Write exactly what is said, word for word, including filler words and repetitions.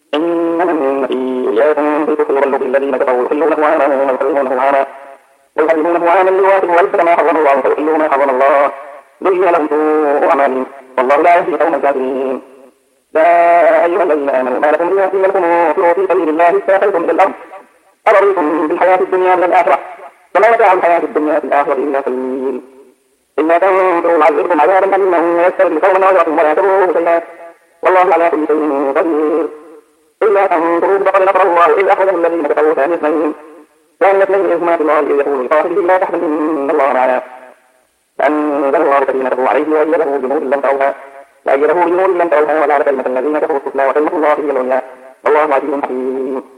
إنما النبي إياكم في الكفر واللغة الذين كفروا يحلونه عاما ويحرمونه عاما ويحرمونه عاما ليوافقوا ويبدأ ما حرم الله فيحلوا ما حرم الله زين لهم سوء أعمالهم والله لا يهدي القوم الكافرين. يا أيها الذين آمنوا ما لكم إذا قيل لكم انفروا في سبيل الله استاخرتم إلى الأرض أرضيتم بالحياة الدنيا من الآخرة وما متاع الحياة الدنيا في الآخرة إلا قليل. إلا تنفروا يعذبكم عذابا أليما ويستبدل قوما غيركم ولا تضروه شيئا والله على كل شيء قدير. إلا تنفروا فقد نصره الله إذ أخرجه الذين كفروا ثاني اثنين ثاني اثنين إذ هما في الغار إذ يقول لصاحبه لا تحزن إن الله معنا فأنزل الله سكينته عليه وأيده بنور لم تروها وأيده بنور لم تروها وجعل كلمة الذين كفروا السفلى وكلمة الله هي العليا والله عزيز حكيم.